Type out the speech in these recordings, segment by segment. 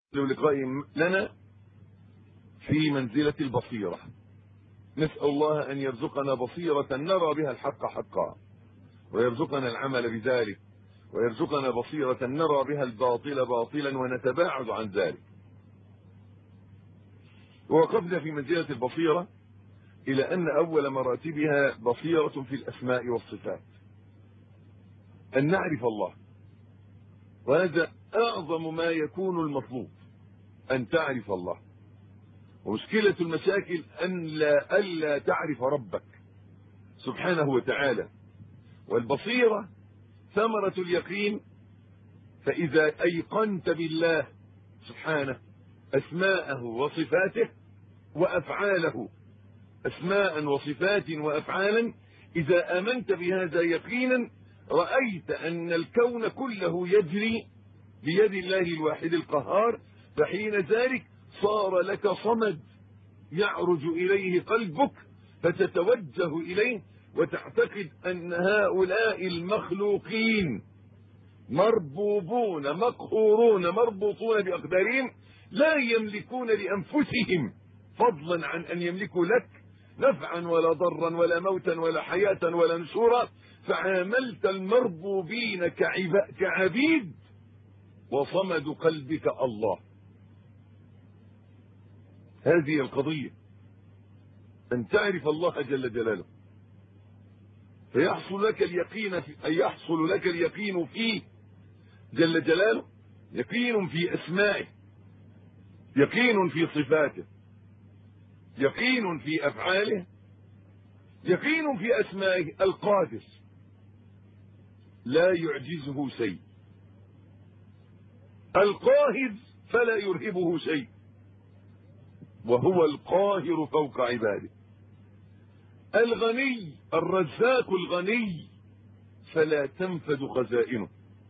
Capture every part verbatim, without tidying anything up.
لقاء لنا في منزلة البصيرة. نسأل الله أن يرزقنا بصيرة نرى بها الحق حقا، ويرزقنا العمل بذلك، ويرزقنا بصيرة نرى بها الباطل باطلا ونتباعد عن ذلك. ووقفنا في منزلة البصيرة إلى أن أول مراتبها بصيرة في الأسماء والصفات، أن نعرف الله، وهذا أعظم ما يكون المطلوب، أن تعرف الله. ومشكلة المشاكل أن لا ألا تعرف ربك سبحانه وتعالى. والبصيرة ثمرة اليقين، فإذا أيقنت بالله سبحانه أسماءه وصفاته وأفعاله، أسماء وصفات وأفعالا، إذا آمنت بهذا يقينا رأيت أن الكون كله يجري بيد الله الواحد القهار، فحين ذلك صار لك صمد يعرج إليه قلبك فتتوجه إليه، وتعتقد أن هؤلاء المخلوقين مربوبون مقهورون مربوطون بأقدارهم، لا يملكون لأنفسهم فضلا عن أن يملكوا لك نفعا ولا ضرا ولا موتا ولا حياة ولا نشورا، فعاملت المربوبين كعبيد وصمد قلبك الله. هذه القضية، أن تعرف الله جل جلاله، فيحصل لك اليقين في أن يحصل لك اليقين فيه جل جلاله، يقين في أسمائه، يقين في صفاته، يقين في أفعاله، يقين في أسمائه. القادر لا يعجزه شيء، القاهر فلا يرهبه شيء، وهو القاهر فوق عباده. الغني الرزاق الغني فلا تنفد خزائنه.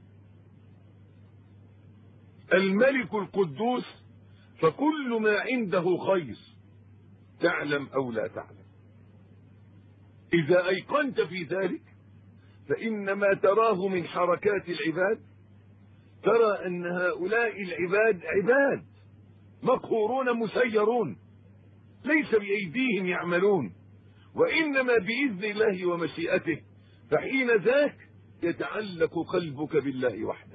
الملك القدوس فكل ما عنده خير، تعلم أو لا تعلم. إذا أيقنت في ذلك فإن ما تراه من حركات العباد ترى أن هؤلاء العباد عباد مقهورون مسيرون، ليس بأيديهم يعملون، وإنما بإذن الله ومشيئته. فحين ذاك يتعلق قلبك بالله وحده،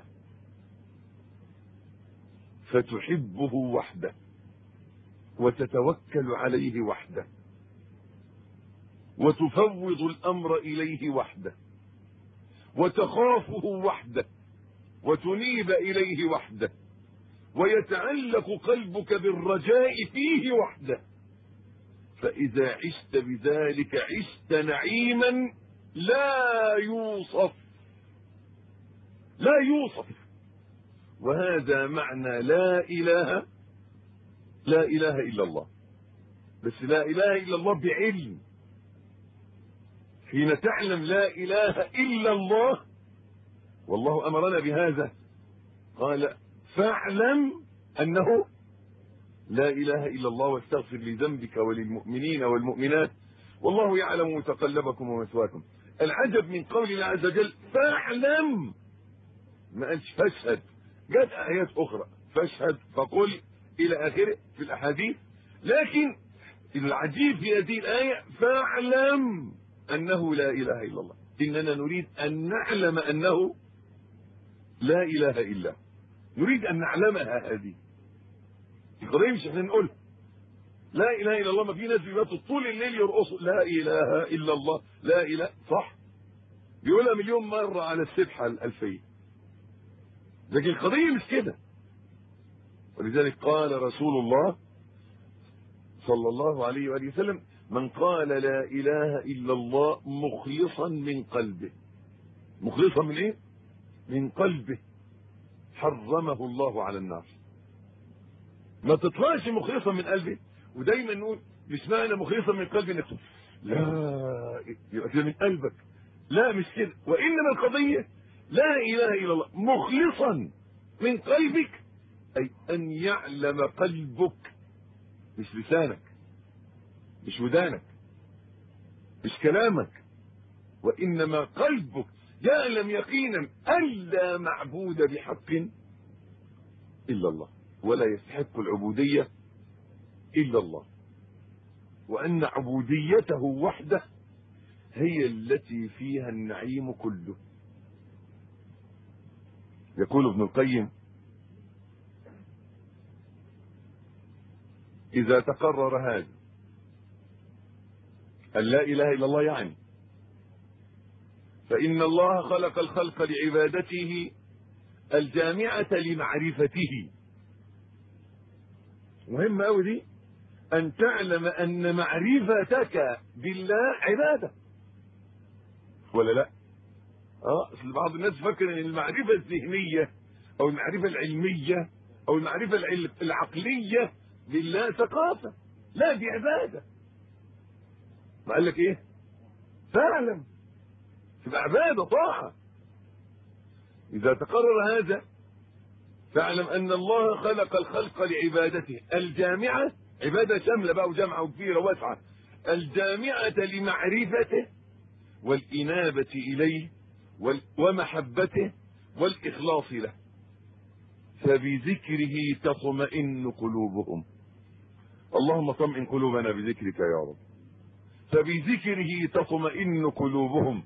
فتحبه وحده، وتتوكل عليه وحده، وتفوض الأمر إليه وحده، وتخافه وحده، وتنيب إليه وحده، ويتعلق قلبك بالرجاء فيه وحده. فإذا عشت بذلك عشت نعيما لا يوصف، لا يوصف. وهذا معنى لا إله لا إله إلا الله. بس لا إله إلا الله بعلم. حين تعلم لا إله إلا الله، والله أمرنا بهذا، قال فاعلم أنه لا إله إلا الله واستغفر لذنبك وللمؤمنين والمؤمنات والله يعلم متقلبكم ومثواكم. العجب من قول الله عز وجل فاعلم، ما قالش فاشهد. جاءت آيات أخرى فاشهد فقل إلى آخره في الأحاديث، لكن العجيب في هذه الآية فاعلم أنه لا إله إلا الله. إننا نريد أن نعلم أنه لا إله إلا، نريد أن نعلمها. هذه القضية مش احنا نقول لا إله إلا الله. ما في ناس بيباتوا طول الليل يرقصوا لا إله إلا الله، لا إله، صح، بيقولها مليون مرة على السبحة الألفية، لكن القضية مش كده. ولذلك قال رسول الله صلى الله عليه وآله وسلم من قال لا إله إلا الله مخلصا من قلبه، مخلصا من إيه؟ من قلبه، حرمه الله على النار. ما تطلعش مخلصا من قلبه. ودايما نقول مش معنى مخلصا من قلبه انك لا يبقى كده من قلبك، لا مش كده. وانما القضيه لا اله الا الله مخلصا من قلبك، اي ان يعلم قلبك، مش لسانك، مش ودانك، مش كلامك، وانما قلبك يعلم يقينا ان لا معبود بحق الا الله. ولا يستحق العبودية إلا الله، وأن عبوديته وحده هي التي فيها النعيم كله. يقول ابن القيم: إذا تقرر هذا أن لا إله إلا الله يعني فإن الله خلق الخلق لعبادته الجامعة لمعرفته. مهم أوي دي، أن تعلم أن معرفتك بالله عبادة، ولا لا؟ اه اصل بعض الناس فاكر ان المعرفة الذهنية او المعرفة العلمية او المعرفة العقلية بالله ثقافة. لا، دي عبادة. ما قال لك ايه؟ فاعلم، تبقى عبادة طاعة. اذا تقرر هذا فاعلم ان الله خلق الخلق لعبادته الجامعة، عبادة شاملة بقى وجامعة وكبيرة واسعة، الجامعة لمعرفته والإنابة إليه ومحبته والإخلاص له، فبذكره تطمئن قلوبهم. اللهم طمئن قلوبنا بذكرك يا رب. فبذكره تطمئن قلوبهم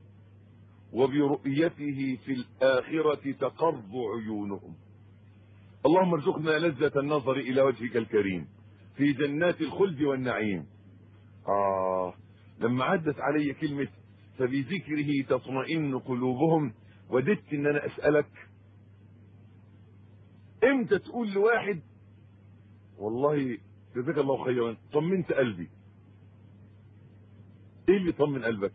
وبرؤيته في الآخرة تقر عيونهم. اللهم ارزقنا لذة النظر إلى وجهك الكريم في جنات الخلد والنعيم. آه لما عدت علي كلمة فبذكره تطمئن قلوبهم وددت ان انا اسألك امتى تقول لواحد والله جزاك الله خيرا طمنت قلبي؟ ايه اللي طمن قلبك؟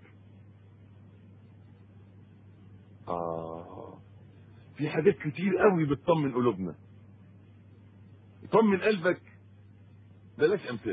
اه في حاجات كتير قوي بتطمن قلوبنا. طمن قلبك بلاش امثله،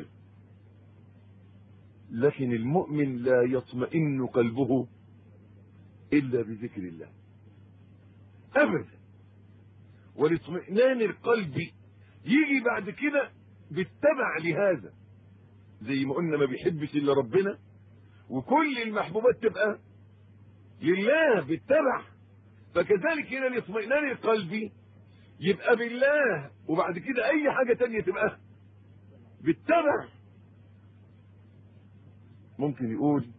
لكن المؤمن لا يطمئن قلبه الا بذكر الله ابدا. والاطمئنان القلب يجي بعد كده بالتبع لهذا، زي ما قلنا ما بيحبش الا ربنا وكل المحبوبات تبقى لله بالتبع، فكذلك هنا الاطمئنان القلبي يبقى بالله وبعد كده اي حاجة تانية تبقى بالتبع. ممكن يقول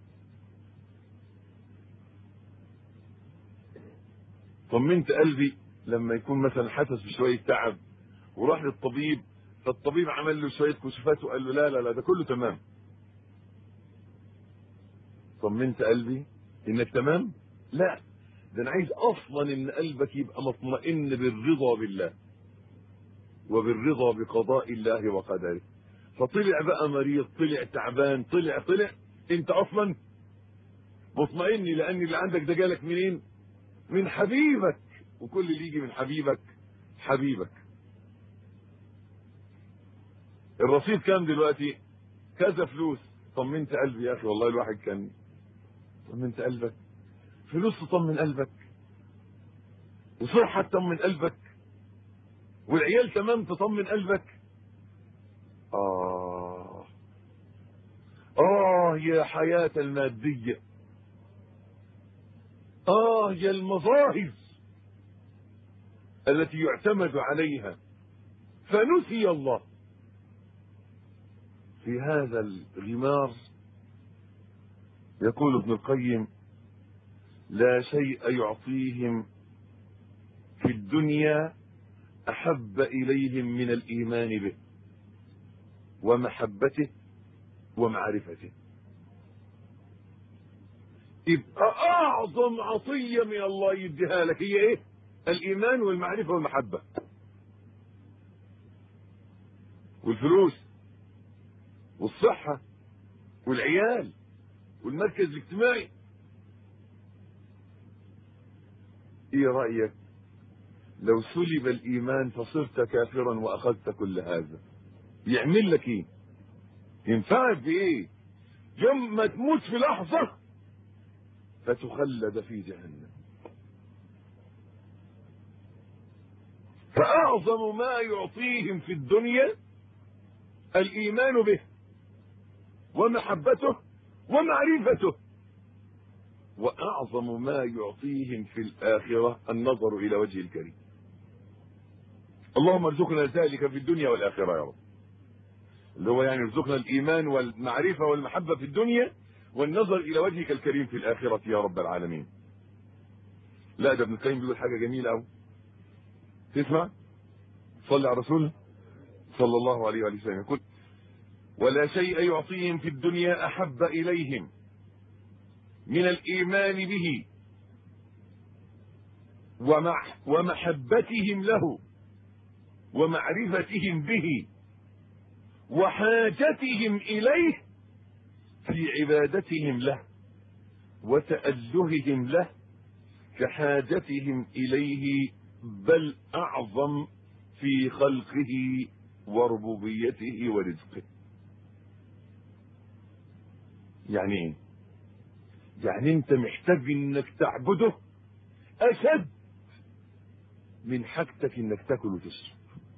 طمنت قلبي لما يكون مثلا حاسس بشوية تعب وراح للطبيب، فالطبيب عمل له شوية كشوفات وقال له لا لا لا ده كله تمام. طمنت قلبي انك تمام؟ لا، ده انا عايز اصلا ان قلبك يبقى مطمئن بالرضا بالله وبالرضا بقضاء الله وقدره. فطلع بقى مريض، طلع تعبان، طلع طلع انت اصلا مطمئن، لان اللي عندك ده جالك منين؟ من حبيبك، وكل اللي يجي من حبيبك حبيبك. الرصيد كام دلوقتي؟ كذا فلوس. طمنت قلبي يا اخي والله الواحد كان. طمنت قلبك؟ فلوس تطمن قلبك، وصحة تطمن قلبك، والعيال تمام تطمن قلبك. آه آه يا حياة المادية، آه يا المظاهر التي يعتمد عليها فنسي الله. في هذا الغمار يقول ابن القيم لا شيء يعطيهم في الدنيا أحب إليهم من الإيمان به ومحبته ومعرفته. يبقى أعظم عطية من الله يديها لك هي إيه؟ الإيمان والمعرفة والمحبة. والفلوس والصحة والعيال والمركز الاجتماعي. ايه رأيك لو سلب الإيمان فصرت كافرا وأخذت كل هذا؟ يعمل لك ايه؟ ينفعك بايه؟ يوم ما تموت في لحظة فتخلد في جهنم. فأعظم ما يعطيهم في الدنيا الإيمان به ومحبته ومعرفته، وأعظم ما يعطيهم في الآخرة النظر إلى وجه الكريم. اللهم ارزقنا ذلك في الدنيا والآخرة يا رب، اللي هو يعني ارزقنا الإيمان والمعرفة والمحبة في الدنيا والنظر إلى وجهك الكريم في الآخرة يا رب العالمين. لا ده ابن القيم بيقول حاجة جميلة أوي، تسمع؟ صلي على رسول صلى الله عليه وآله وسلم، يقول ولا شيء يعطيهم في الدنيا أحب إليهم من الإيمان به ومحبتهم له ومعرفتهم به وحاجتهم إليه في عبادتهم له وتألههم له كحاجتهم إليه، بل أعظم في خلقه وربوبيته ورزقه. يعني ايه؟ يعني انت محتاج انك تعبده اشد من حاجتك انك تاكل وتشرب.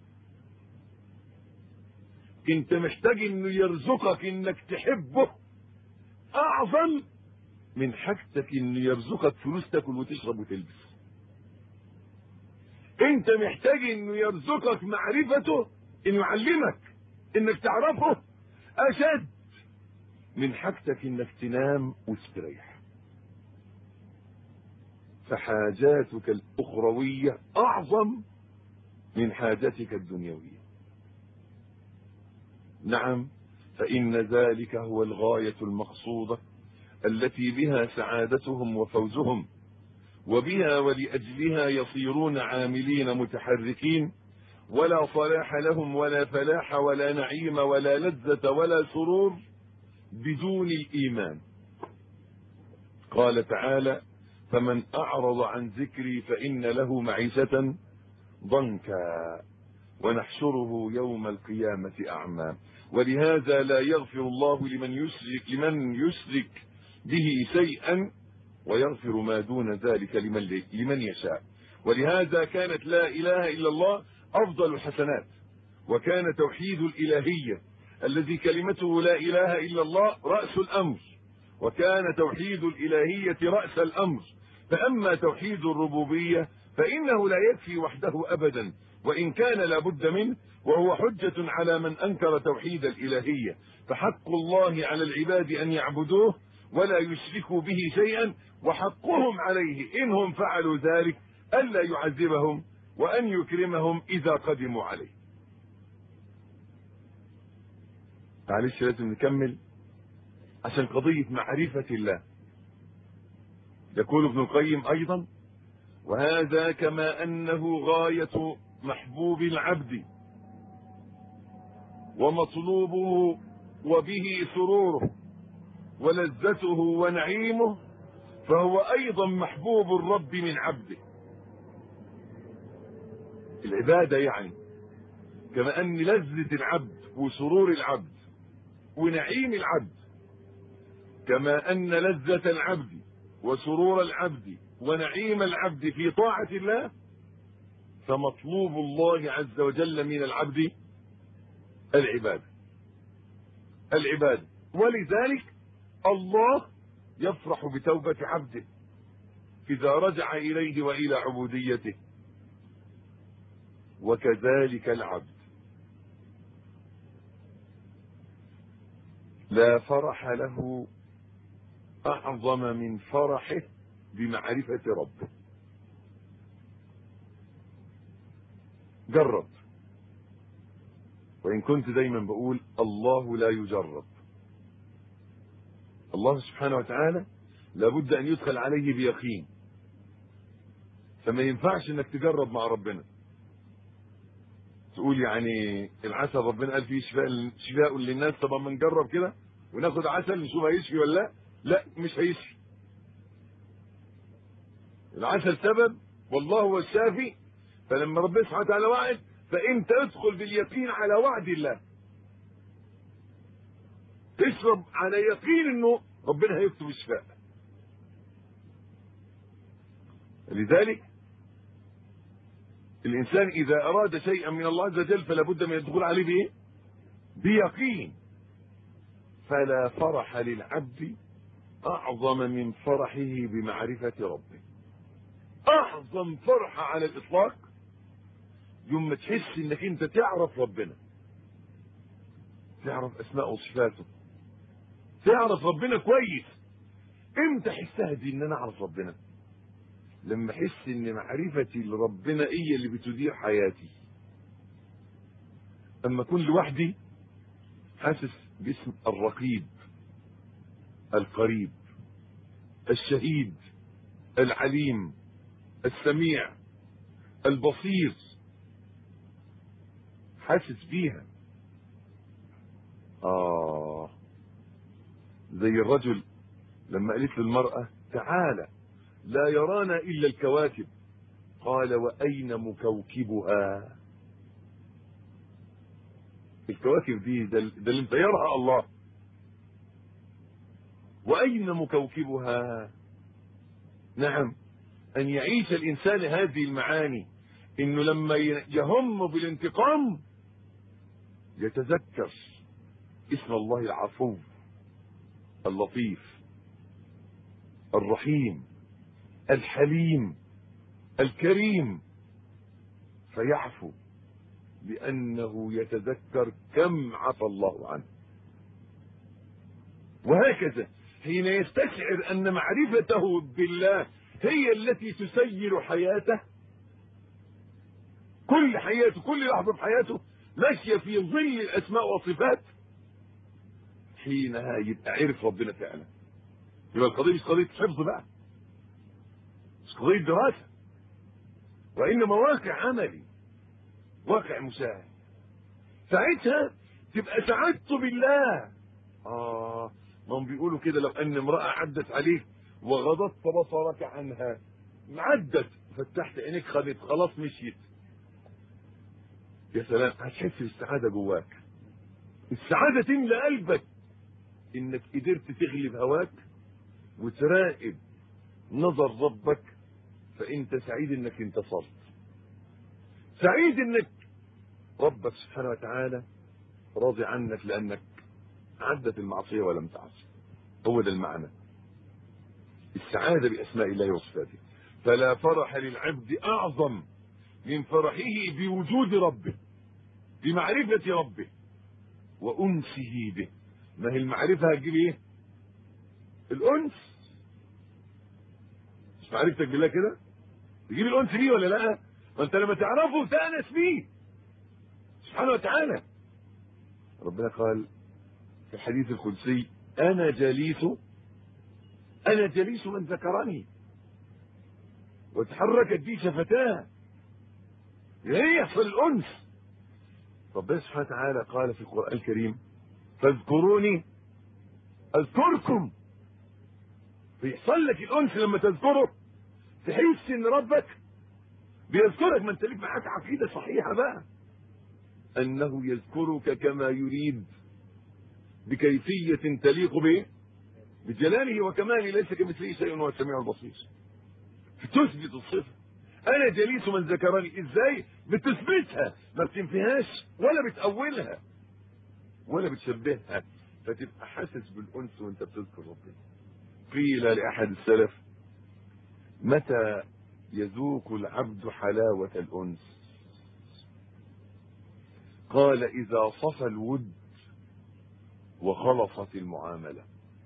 انت محتاج انه يرزقك انك تحبه اعظم من حاجتك انه يرزقك فلوس تاكل وتشرب وتلبس. انت محتاج انه يرزقك معرفته، انه يعلمك انك تعرفه اشد من حاجتك انك تنام وتستريح. فحاجاتك الاخروية اعظم من حاجتك الدنيوية. نعم، فان ذلك هو الغاية المقصودة التي بها سعادتهم وفوزهم، وبها ولأجلها يصيرون عاملين متحركين، ولا صلاح لهم ولا فلاح ولا نعيم ولا لذة ولا سرور بدون الإيمان. قال تعالى فمن أعرض عن ذكري فإن له معيشة ضنكا ونحشره يوم القيامة أعمى. ولهذا لا يغفر الله لمن يشرك, لمن يشرك به شيئا ويغفر ما دون ذلك لمن, لمن يشاء. ولهذا كانت لا إله إلا الله أفضل الحسنات، وكان توحيد الإلهية الذي كلمته لا إله إلا الله رأس الأمر، وكان توحيد الإلهية رأس الأمر. فأما توحيد الربوبية فإنه لا يكفي وحده أبدا، وإن كان لابد منه، وهو حجة على من أنكر توحيد الإلهية. فحق الله على العباد أن يعبدوه ولا يشركوا به شيئا، وحقهم عليه إنهم فعلوا ذلك ألا يعذبهم وأن يكرمهم إذا قدموا عليه. معلش لازم نكمل عشان قضية معرفة الله. يقول ابن القيم أيضا وهذا كما أنه غاية محبوب العبد ومطلوبه وبه سروره ولذته ونعيمه، فهو أيضا محبوب الرب من عبده. العبادة يعني كما أن لذة العبد وسرور العبد ونعيم العبد، كما أن لذة العبد وسرور العبد ونعيم العبد في طاعة الله، فمطلوب الله عز وجل من العبد العبادة العبادة ولذلك الله يفرح بتوبة عبده إذا رجع إليه وإلى عبوديته، وكذلك العبد لا فرح له أعظم من فرحه بمعرفة ربه. جرب، وإن كنت دايما بقول الله لا يجرب. الله سبحانه وتعالى لابد أن يدخل عليه بيقين، فما ينفعش انك تجرب مع ربنا تقول يعني العسل ربنا قال فيه شفاء شفاء للناس، طب ما نجرب كده وناخد عسل نشوف هيشفي ولا لا. لا، مش هيشفي. العسل سبب والله هو الشافي، فلما ربنا سبحانه وتعالى وعد فانت ادخل باليقين على وعد الله، تشرب على يقين انه ربنا هيكتب الشفاء. لذلك الانسان اذا اراد شيئا من الله عز وجل فلا بد من الدخول عليه بايه؟ بيقين. فلا فرح للعبد اعظم من فرحه بمعرفة ربه. اعظم فرحة على الاطلاق يوم ما تحس انك انت تعرف ربنا، تعرف اسماء وصفاته، تعرف ربنا كويس. امتى احسها دي ان انا اعرف ربنا؟ لما احس ان معرفتي لربنا هي اللي بتدير حياتي. اما اكون لوحدي حاسس باسم الرقيب، القريب، الشهيد، العليم، السميع، البصير، حاسس بيها. آه زي الرجل لما قالت للمرأة تعالى لا يرانا إلا الكواكب، قال وأين مكوكبها؟ الكواكب دي ده, ده اللي مطيرها الله. وأين مكوكبها؟ نعم، أن يعيش الإنسان هذه المعاني، إنه لما يهم بالانتقام يتذكر اسم الله العفو اللطيف الرحيم الحليم الكريم، فيعفو لأنه يتذكر كم عفى الله عنه. وهكذا حين يستشعر أن معرفته بالله هي التي تسير حياته، كل حياته كل لحظة في حياته ماشية في ظل الأسماء والصفات، حينها يبقى عرف ربنا فعلا. يبقى القضية مش قضية حفظ بقى، مش قضية دراسة، وإنما واقع عملي، واقع مشاهد. ساعتها تبقى سعادته بالله. آه ما هم بيقولوا كده، لو أن امرأة عدت عليك وغضضت بصرك عنها، عدت فتحت عينيك خدت خلاص مشيت، يا سلام، هتحس بالسعادة جواك. السعادة تملى قلبك انك قدرت تغلب هواك وتراقب نظر ربك، فانت سعيد انك انتصرت، سعيد انك ربك سبحانه وتعالى راضي عنك لانك عدت المعصية ولم تعصي. هو ده المعنى، السعادة بأسماء الله وصفاته. فلا فرح للعبد أعظم من فرحه بوجود ربه، بمعرفة ربه وأنسه به. ما هي المعرفة هتجيب ايه؟ الأنس. مش معرفتك بالله كده تجيب الأنس بيه ولا لا؟ وانت لما تعرفه تأنس بيه سبحانه وتعالى. ربنا قال في الحديث القدسي أنا جليس أنا جليس من ذكرني وتحركت بي شفتاه. يعني يحصل الأنس. ربنا سبحانه وتعالى قال في القرآن الكريم فاذكروني أذكركم. فيحصل لك الأنس لما تذكره، تحس إن ربك بيذكرك. ما انت ليك معاك عقيدة صحيحة بقى أنه يذكرك كما يريد بكيفية تليق به بجلاله وكماله، ليس كمثله شيء وهو السميع البصير. تثبت الصفة أنا جليس من ذكرني. إزاي بتثبتها؟ ما بتنفيهاش ولا بتأولها ولا بتشبهها، فتبقى حاسس بالأنس وانت بتذكر ربنا. قيل لأحد السلف متى يذوق العبد حلاوة الأنس؟ قال إذا صفى الود وخلصت المعاملة.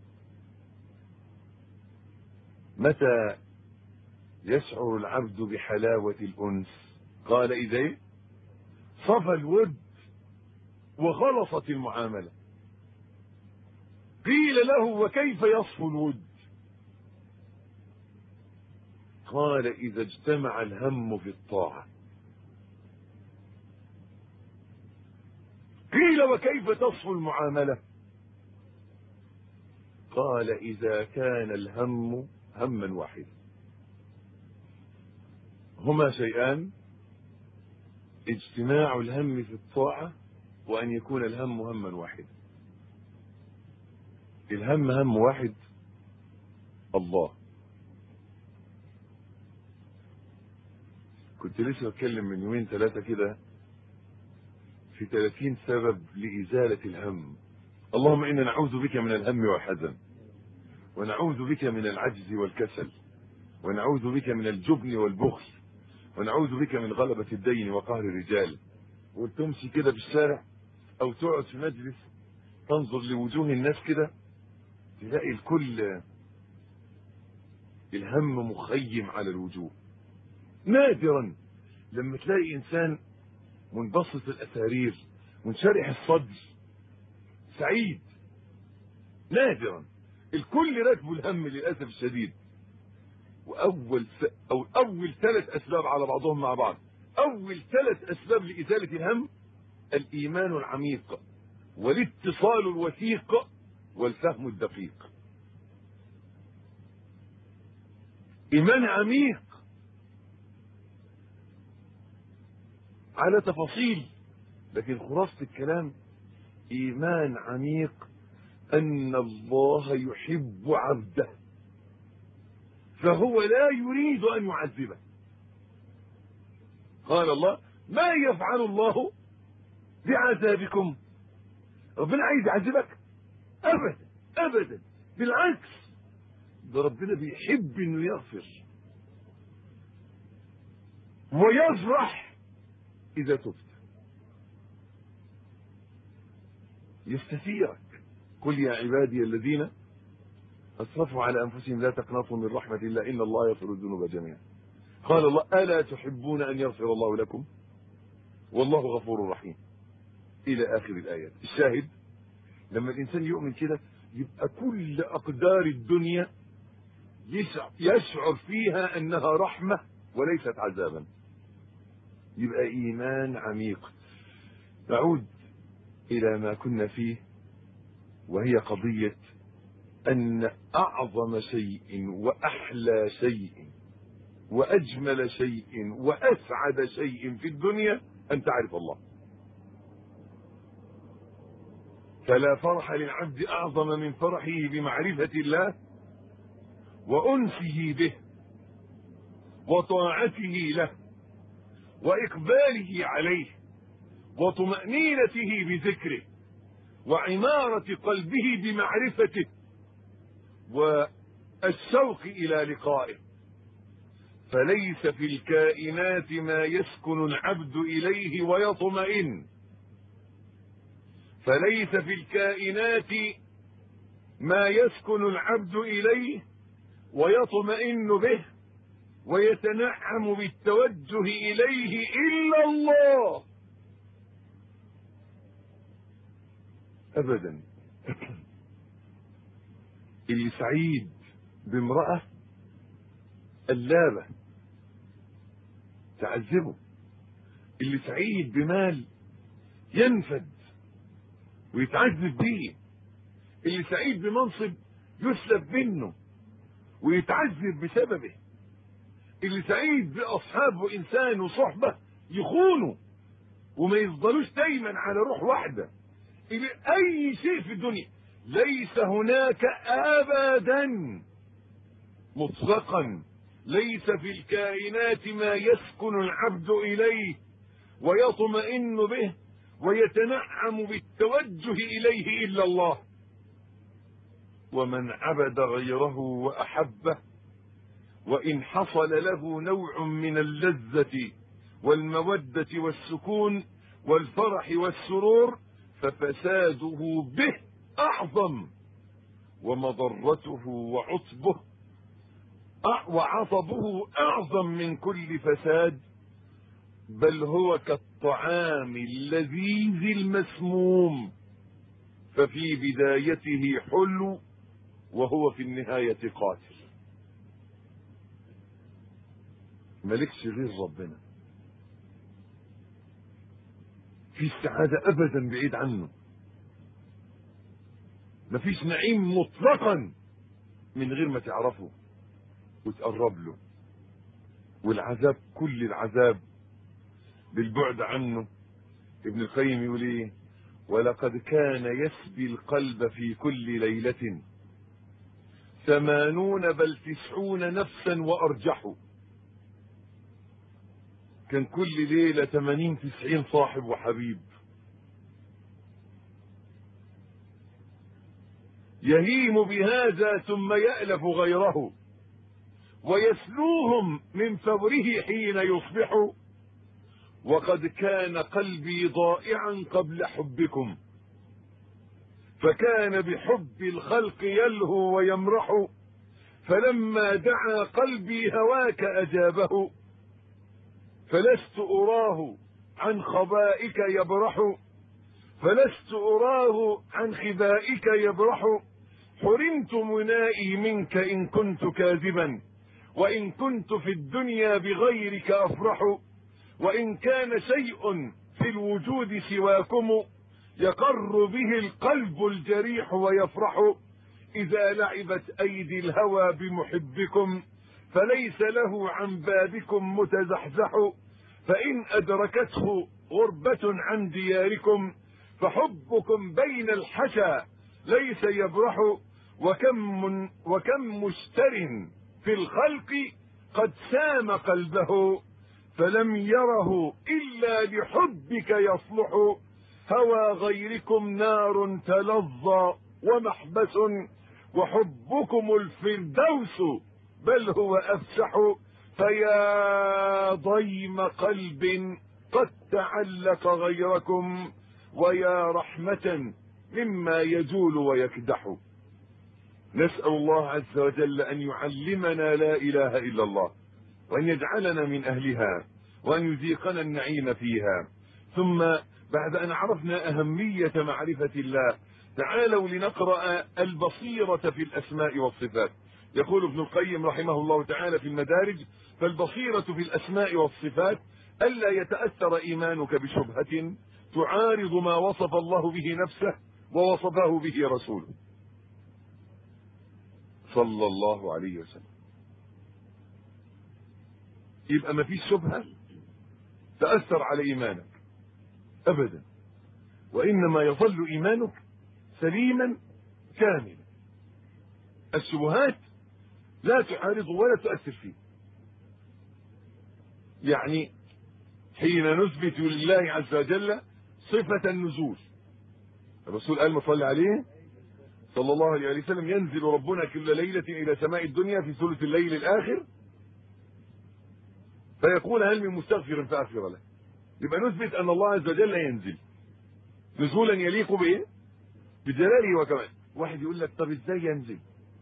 متى يشعر العبد بحلاوة الأنس؟ قال إذا صفى الود وخلصت المعاملة. قيل له وكيف يصفو الود؟ قال إذا اجتمع الهم في الطاعة. قيل وكيف تصفو المعاملة؟ قال إذا كان الهم هما واحدا. هما شيئان: اجتماع الهم في الطاعة وأن يكون الهم هما واحدا. الهم هم واحد الله. كنت لسه بتكلم من يومين ثلاثة كده في ثلاثين سبب لإزالة الهم. اللهم إنا نعوذ بك من الهم والحزن، ونعوذ بك من العجز والكسل، ونعوذ بك من الجبن والبخل، ونعوذ بك من غلبة الدين وقهر الرجال. وتمشي كده في الشارع او تقعد في مجلس تنظر لوجوه الناس كده تلاقي الكل الهم مخيم على الوجوه. نادرا لما تلاقي انسان منبسط الاسارير منشرح الصدر سعيد، نادرا. الكل راكبه الهم للاسف الشديد. واول س... او اول ثلاث اسباب على بعضهم مع بعض، اول ثلاث اسباب لازاله الهم: الايمان العميق والاتصال الوثيق والفهم الدقيق. ايمان عميق على تفاصيل، لكن خلاصة الكلام ايمان عميق ان الله يحب عبده فهو لا يريد ان يعذبه. قال الله: ما يفعل الله بعذابكم؟ ربنا عايز يعذبك؟ ابدا ابدا، بالعكس، ده ربنا بيحب انه يغفر ويفرح اذا تبت، يستثيرك. قل يا عبادي الذين اسرفوا على انفسهم لا تقنطوا من رحمه الله ان الله يغفر الذنوب جميعا. قال الله: الا تحبون ان يغفر الله لكم والله غفور رحيم، الى اخر الايات. الشاهد لما الانسان يؤمن كده يبقى كل اقدار الدنيا يشعر فيها انها رحمه وليست عذابا، يبقى ايمان عميق. نعود الى ما كنا فيه، وهي قضيه ان اعظم شيء واحلى شيء واجمل شيء واسعد شيء في الدنيا ان تعرف الله. فلا فرح للعبد اعظم من فرحه بمعرفه الله وانسه به وطاعته له واقباله عليه وطمأنينته بذكره وعمارة قلبه بمعرفته والشوق الى لقائه. فليس في الكائنات ما يسكن العبد اليه ويطمئن، فليس في الكائنات ما يسكن العبد اليه ويطمئن به ويتنعم بالتوجه اليه الا الله ابدا. اللي سعيد بامرأة قلابة تعذبه، اللي سعيد بمال ينفد ويتعذب به، اللي سعيد بمنصب يسلب منه ويتعذب بسببه، اللي سعيد باصحاب وانسان وصحبة يخونوا وما يفضلوش دايما على روح واحدة. اي شيء في الدنيا ليس هناك ابدا مطلقا، ليس في الكائنات ما يسكن العبد اليه ويطمئن به ويتنعم بالتوجه اليه الا الله. ومن عبد غيره واحبه وان حصل له نوع من اللذة والمودة والسكون والفرح والسرور ففساده به اعظم ومضرته وعصبه وعصبه اعظم من كل فساد، بل هو كالطعام اللذيذ المسموم، ففي بدايته حلو وهو في النهاية قاتل. ملكش غير ربنا، في السعادة ابدا بعيد عنه، مفيش نعيم مطلقا من غير ما تعرفه وتقرب له، والعذاب كل العذاب بالبعد عنه. ابن القيم يقول ايه: ولقد كان يسبي القلب في كل ليلة ثمانون بل تسعون نفسا وارجحوا. كان كل ليلة ثمانين تسعين صاحب وحبيب يهيم بهذا ثم يألف غيره ويسلوهم من فوره حين يصبح، وقد كان قلبي ضائعا قبل حبكم، فكان بحب الخلق يلهو ويمرح، فلما دعا قلبي هواك أجابه، فلست أراه عن خبائك يبرح، فلست أراه عن خبائك يبرح، حرمت منائي منك إن كنت كاذبا، وإن كنت في الدنيا بغيرك أفرح، وإن كان شيء في الوجود سواكم يقر به القلب الجريح ويفرح، إذا لعبت أيدي الهوى بمحبكم فليس له عن بابكم متزحزح، فإن أدركته غربة عن دياركم فحبكم بين الحشا ليس يبرح، وكم من وكم مشتر في الخلق قد سام قلبه فلم يره إلا لحبك يصلح، هوى غيركم نار تلظى ومحبس، وحبكم الفردوس بل هو أفسح، فيا ضيم قلب قد تعلق غيركم، ويا رحمة مما يجول ويكدح. نسأل الله عز وجل أن يعلمنا لا إله إلا الله، وأن يجعلنا من أهلها، وأن يذيقنا النعيم فيها. ثم بعد أن عرفنا أهمية معرفة الله، تعالوا لنقرأ البصيرة في الأسماء والصفات. يقول ابن القيم رحمه الله تعالى في المدارج: فالبصيرة في الأسماء والصفات ألا يتأثر إيمانك بشبهة تعارض ما وصف الله به نفسه ووصفه به رسوله صلى الله عليه وسلم. يبقى ما فيش شبهة تأثر على إيمانك أبدا، وإنما يظل إيمانك سليما كاملا. الشبهات لا تعارض ولا تؤثر فيه. يعني حين نثبت لله عز وجل صفة النزول، الرسول قال صلى عليه صلى الله عليه وسلم: ينزل ربنا كل ليلة إلى سماء الدنيا في ثلث الليل الآخر فيقول هل من مستغفر فأغفر له. يبقى نثبت أن الله عز وجل ينزل نزولا يليق بإيه؟ بجلاله وكماله. واحد يقول لك طب ازاي ينزل؟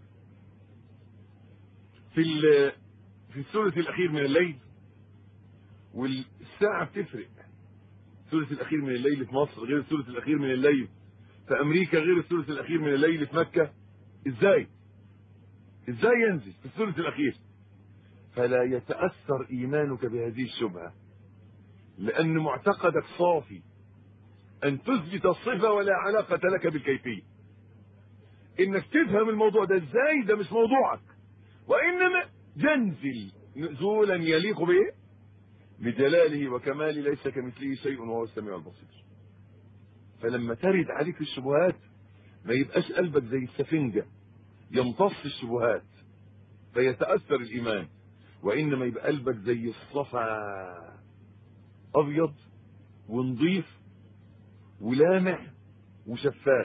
في في الثلث الأخير من الليل، والساعة بتفرق. الثلث الأخير من الليل في مصر غير الثلث الأخير من الليل في أمريكا غير الثلث الأخير من الليل في مكة. ازاي؟ ازاي ينزل في الثلث الأخير؟ فلا يتأثر إيمانك بهذه الشبهة، لأن معتقدك صافي أن تثبت الصفة ولا علاقة لك بالكيفية. إنك تفهم الموضوع ده ازاي ده مش موضوعك، وإنما ينزل نزولا يليق به بجلاله وكماله، ليس كمثله شيء وهو السميع البصير. فلما ترد عليك الشبهات ما يبقاش قلبك زي السفنجة يمتص الشبهات فيتأثر الإيمان، وإنما يبقى قلبك زي الصفا أبيض ونظيف ولامع وشفاف،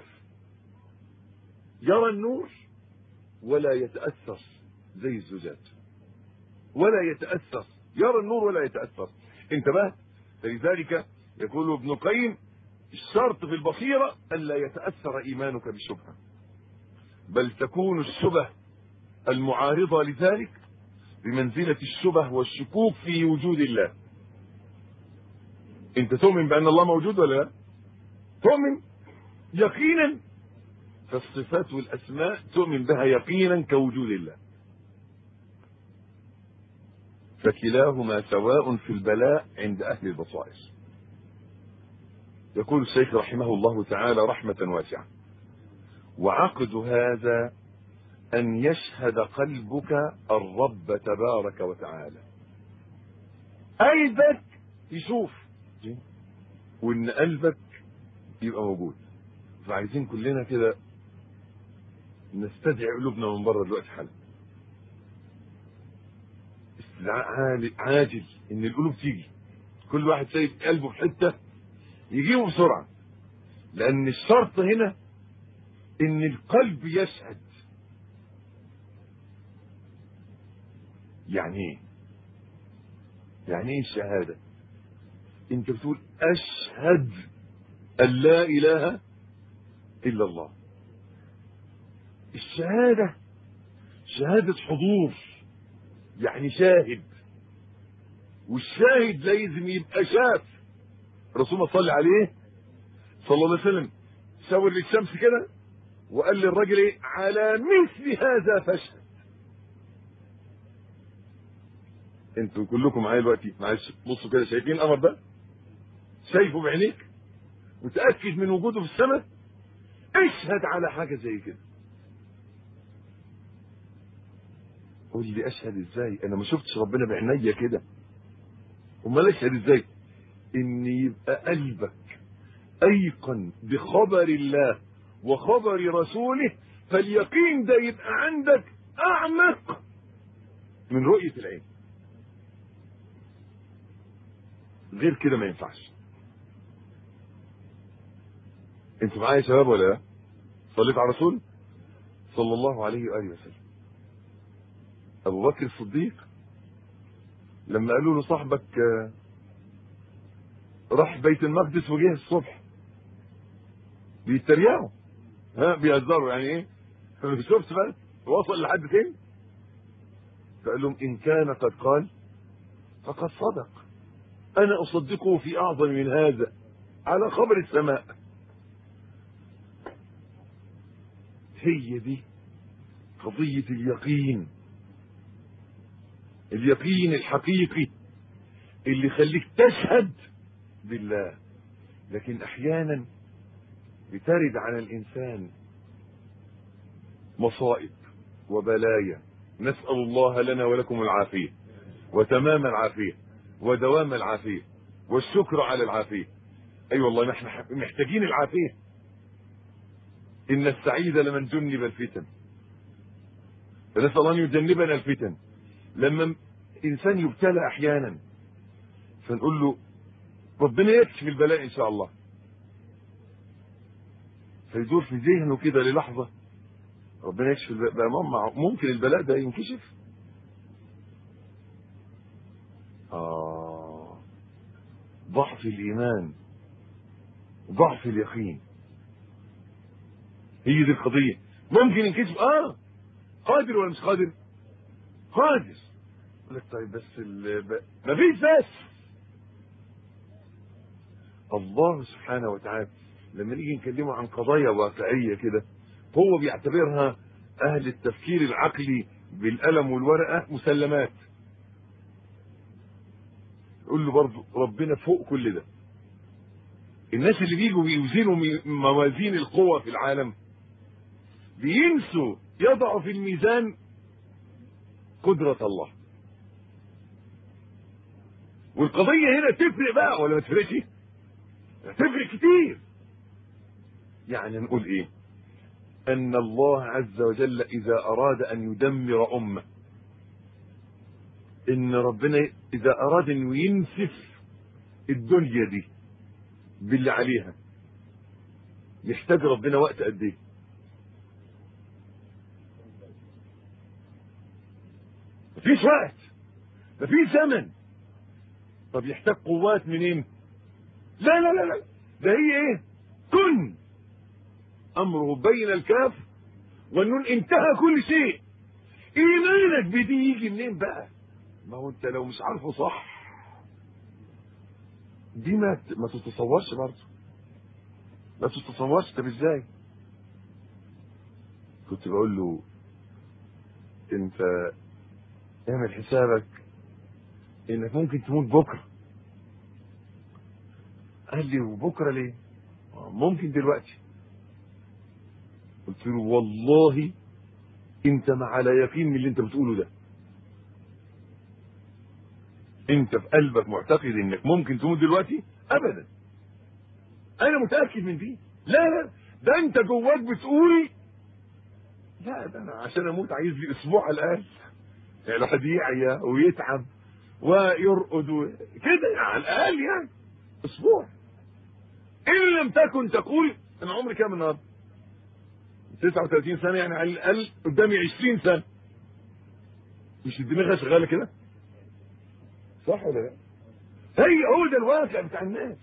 يرى النور ولا يتأثر زي الزجاج، ولا يتأثر، يرى النور ولا يتأثر. انتبه. فلذلك يقول ابن القيم: الشرط في البصيرة ألا يتأثر إيمانك بشبهة، بل تكون الشبه المعارضة لذلك بمنزلة الشبه والشكوك في وجود الله. انت تؤمن بأن الله موجود ولا لا؟ تؤمن يقينا، فالصفات والأسماء تؤمن بها يقينا كوجود الله، فكلاهما سواء في البلاء عند أهل البصائر. يقول الشيخ رحمه الله تعالى رحمة واسعة: وعقد هذا أن يشهد قلبك الرب تبارك وتعالى. قلبك يشوف وإن قلبك يبقى موجود. فعايزين كلنا كده نستدعي قلوبنا من بره دلوقتي حالا، استدعاء عاجل ان القلوب تيجي. كل واحد شايف قلبه في حته يجيبه بسرعه، لان الشرط هنا ان القلب يشهد. يعني ايه؟ يعني ايه الشهادة؟ انت بتقول اشهد ان لا اله الا الله. الشهادة شهادة حضور، يعني شاهد، والشاهد لازم يبقى شاف. الرسول صلى عليه صلى الله عليه وسلم شاور للشمس كده وقال للراجل ايه؟ على مثل هذا فاشهد. انتوا كلكم معايا دلوقتي، معلش بصوا كده، شايفين القمر ده؟ شايفه بعينيك؟ متاكد من وجوده في السماء؟ اشهد على حاجه زي كده. قول لي اشهد ازاي؟ انا ما شفتش ربنا بعينيا كده. امال اشهد ازاي؟ ان يبقى قلبك ايقن بخبر الله وخبر رسوله، فاليقين ده يبقى عندك اعمق من رؤيه العين. غير كده ما ينفعش. انتوا معايا يا شباب ولا لا؟ صليت على الرسول صلى الله عليه واله وسلم. ابو بكر الصديق لما قالوا له صاحبك راح بيت المقدس وجه الصبح، بيتريقوا، ها بيهزروا، يعني ايه؟ شفت بقى وصل لحد فين؟ فقال لهم ان كان قد قال فقد صدق، انا اصدقه في اعظم من هذا على خبر السماء. هي دي قضية اليقين، اليقين الحقيقي اللي يخليك تشهد بالله. لكن احيانا بترد على الانسان مصائب وبلايا، نسأل الله لنا ولكم العافية وتمام العافية ودوام العافية والشكر على العافية. اي أيوة والله نحن محتاجين العافية. ان السعيد لمن جنب الفتن، فنسأل الله ان يجنبنا الفتن. لما انسان يبتلى احيانا فنقول له ربنا يكشف البلاء ان شاء الله، فيدور في ذهنه كده للحظة ربنا يكشف البلاء، ممكن البلاء ده ينكشف. آه ضعف الإيمان، ضعف اليقين، هي دي القضية. ممكن ينكشف، اه قادر ولا مش قادر؟ قادر. يقول لك طيب بس ما فيش بس. الله سبحانه وتعالى لما نيجي نكلمه عن قضايا واقعية كده هو بيعتبرها أهل التفكير العقلي بالقلم والورقة مسلمات. يقول له برضه ربنا فوق كل ده. الناس اللي بيجوا بيوزنوا موازين القوى في العالم بينسوا يضعوا في الميزان قدرة الله. والقضية هنا تفرق بقى ولا ما تفرقش؟ تفرق كتير. يعني نقول ايه؟ ان الله عز وجل اذا اراد ان يدمر امة، ان ربنا اذا اراد انه ينسف الدنيا دي باللي عليها يحتاج ربنا وقت قد ايه؟ مفيش وقت، مفيش زمن. طب يحتاج قوات منين؟ لا لا لا لا، ده هي ايه؟ كن امره بين الكاف والنون انتهى كل شيء. ايمانك بدي يجي منين بقى؟ ما هو انت لو مش عارفه صح دي ما ما تتصورش برضه، ما تتصورش. طب ازاي؟ كنت بقول له انت اعمل حسابك انك ممكن تموت بكره. قال لي وبكره ليه؟ ممكن دلوقتي. قلت له والله انت ما على يقين من اللي انت بتقوله ده. انت في قلبك معتقد انك ممكن تموت دلوقتي؟ ابدا، انا متاكد من دي. لا لا، ده انت جواك بتقول لا ده انا عشان اموت عايز لي اسبوع على الاقل. يعني الواحد يعيا ويتعب ويرقد كده على الاقل، يعني اسبوع. ان لم تكن تقول انا عمري كام النهارده؟ تسعة وثلاثين سنه، يعني على الاقل قدامي عشرين سنه. مش الدماغ شغاله كده؟ صح ولا لا؟ هي هو ده الواقع بتاع الناس.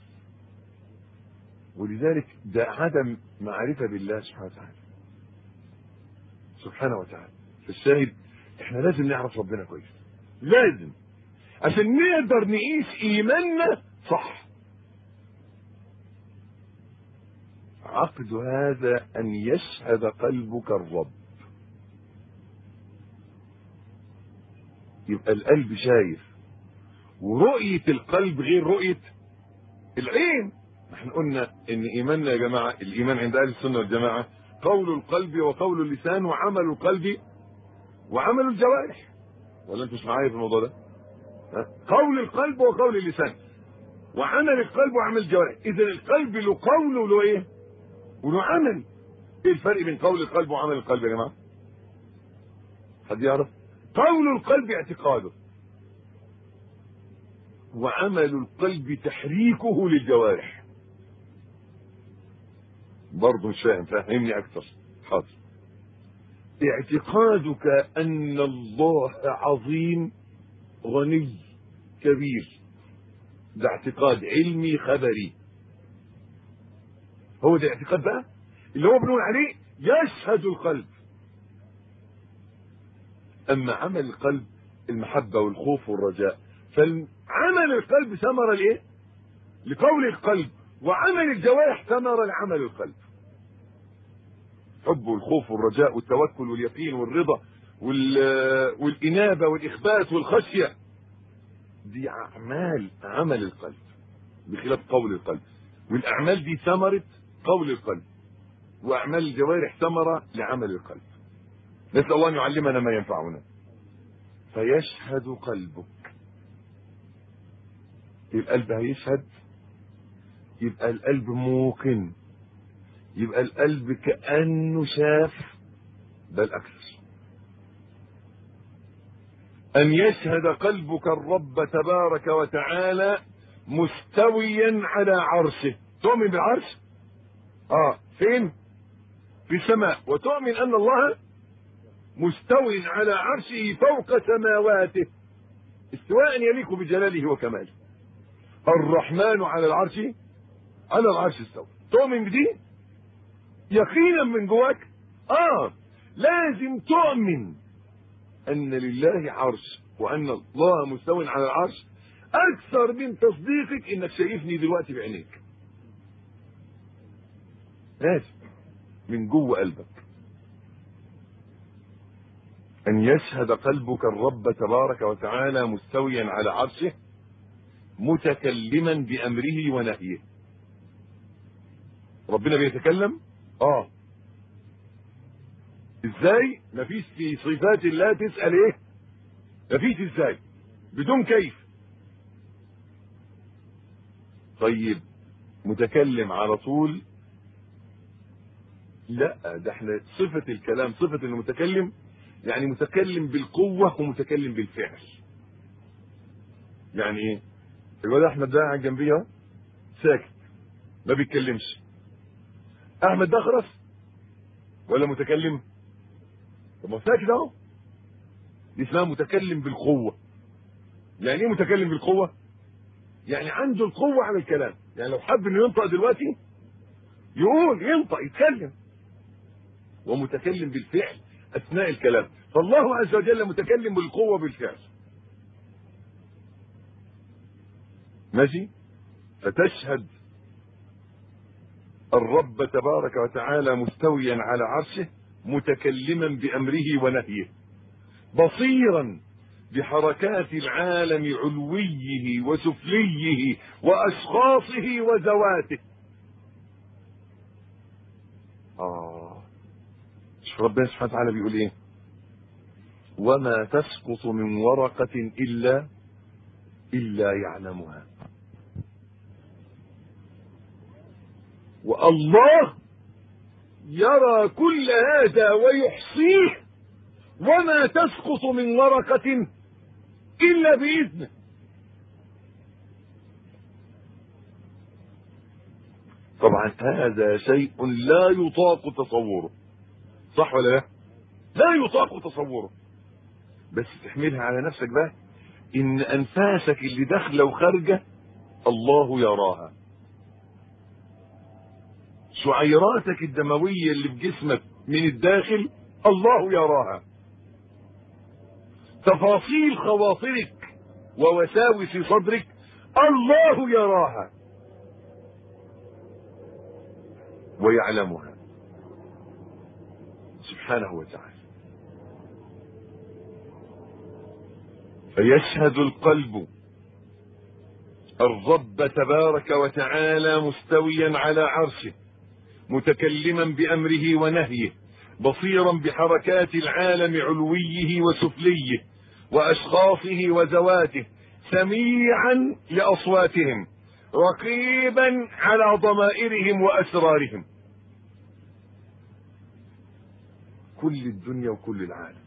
ولذلك ده عدم معرفه بالله سبحانه وتعالى سبحانه وتعالى. فالشاهد احنا لازم نعرف ربنا كويس، لازم، عشان نقدر نقيس ايماننا صح. عقد هذا ان يشهد قلبك الرب، يبقى القلب شايف، ورؤية القلب غير رؤية العين. احنا قلنا ان ايماننا يا جماعة، الايمان عند اهل السنة والجماعة قول القلب وقول اللسان وعمل القلب وعمل الجوارح. ولا انت مش معايا في الموضوع ده؟ قول القلب وقول اللسان وعمل القلب وعمل الجوارح. اذا القلب له قول وله ايه؟ وله عمل. ايه الفرق بين قول القلب وعمل القلب يا جماعة؟ حد يعرف؟ قول القلب اعتقاده، وعمل القلب تحريكه للجوارح. برضه مش فاهم، فهمني اكثر. حاضر. اعتقادك ان الله عظيم غني كبير، ده اعتقاد علمي خبري. هو ده اعتقاد بقى اللي هو بنقول عليه يشهد القلب. اما عمل القلب المحبة والخوف والرجاء، فعمل القلب ثمرة لايه؟ لقول القلب، وعمل الجوارح ثمرة لعمل القلب. حب والخوف والرجاء والتوكل واليقين والرضا والإنابة والإخبات والخشية، دي أعمال عمل القلب بخلاف قول القلب. والأعمال دي ثمرة قول القلب، وأعمال الجوارح ثمرة لعمل القلب. نسأل الله أن يعلمنا ما ينفعنا. فيشهد قلبك، القلب هيشهد، يبقى القلب موقن، يبقى القلب كأنه شاف، بل أكثر. أن يشهد قلبك الرب تبارك وتعالى مستويا على عرشه. تؤمن بالعرش؟ آه فين؟ في السماء. وتؤمن أن الله مستوي على عرشه فوق سماواته استواء يليق بجلاله وكماله. الرحمن على العرش على العرش استوى. تؤمن بدي يقينا من جواك؟ اه لازم تؤمن ان لله عرش وان الله مستوى على العرش اكثر من تصديقك انك شايفني دلوقتي بعينيك. لازم من جوه قلبك. ان يشهد قلبك الرب تبارك وتعالى مستويا على عرشه متكلما بامره ونهيه. ربنا بيتكلم؟ اه. ازاي؟ مفيش في صفات الله تسأل ايه؟ مفيش ازاي، بدون كيف. طيب متكلم على طول؟ لا، ده احنا صفة الكلام صفة انه متكلم، يعني متكلم بالقوة ومتكلم بالفعل. يعني ايه؟ الواد احمد ده قاعد جنبي اهو ساكت ما بيتكلمش. احمد ده خرس ولا متكلم؟ طب ما ساكت اهو. دي اسمها متكلم بالقوة. يعني ايه متكلم بالقوة؟ يعني عنده القوة على الكلام، يعني لو حب انه ينطق دلوقتي يقول، ينطق يتكلم. ومتكلم بالفعل اثناء الكلام. فالله عز وجل متكلم بالقوة بالفعل. ماشي؟ فتشهد الرب تبارك وتعالى مستويا على عرشه متكلما بأمره ونهيه، بصيرا بحركات العالم علويه وسفليه وأشخاصه وذواته. آه شوف ربنا سبحانه وتعالى بيقول إيه؟ وما تسقط من ورقة إلا إلا يعلمها. والله يرى كل هذا ويحصيه، وما تسقط من ورقة إلا بإذنه. طبعا هذا شيء لا يطاق تصوره، صح ولا لا؟ لا يطاق تصوره. بس تحملها على نفسك بقى ان انفاسك اللي داخله وخارجه الله يراها، شعيراتك الدمويه اللي في جسمك من الداخل الله يراها، تفاصيل خواطرك ووساوس صدرك الله يراها ويعلمها سبحانه وتعالى. فيشهد القلب الرب تبارك وتعالى مستويا على عرشه، متكلما بأمره ونهيه، بصيرا بحركات العالم علويه وسفليه وأشخاصه وذواته، سميعا لأصواتهم، رقيبا على ضمائرهم وأسرارهم. كل الدنيا وكل العالم.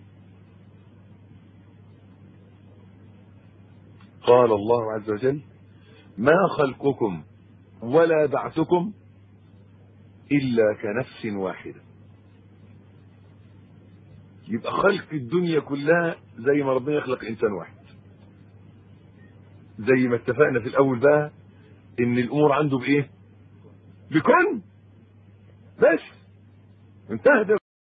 قال الله عز وجل: ما خلقكم ولا بعثكم إلا كنفس واحدة. يبقى خلق الدنيا كلها زي ما ربنا يخلق إنسان واحد، زي ما اتفقنا في الأول بقى إن الأمور عنده بإيه؟ بكن بس، انتهت